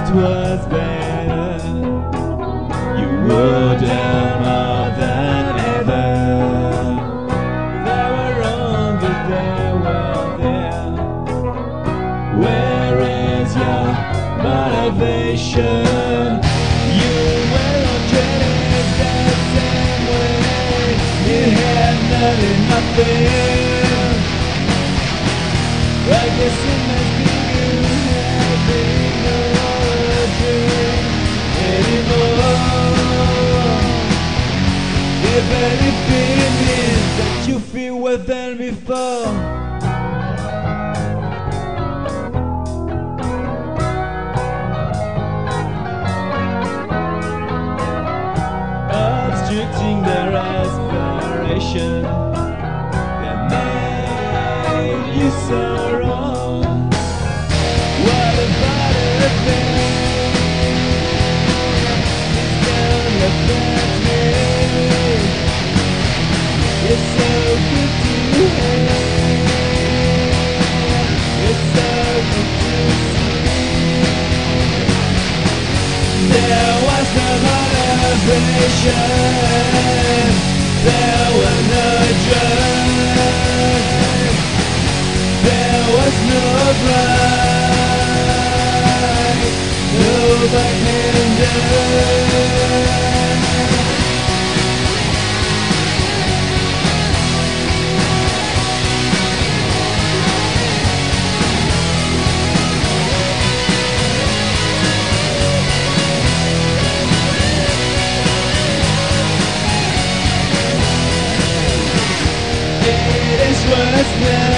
it was better. You would have more than ever. They were wrong, but they were there. Where is your motivation? You were on dreaded that same way. You had nothing. I guess it must be you having no dream anymore. If anything means that you feel worse than before. Obstructing their aspiration that made you so wrong. What about a thing? It's gonna affect me. It's so good to have. It's so good to see. There was no motivation. There were no drugs. There was no right. No backhander. It is worth now.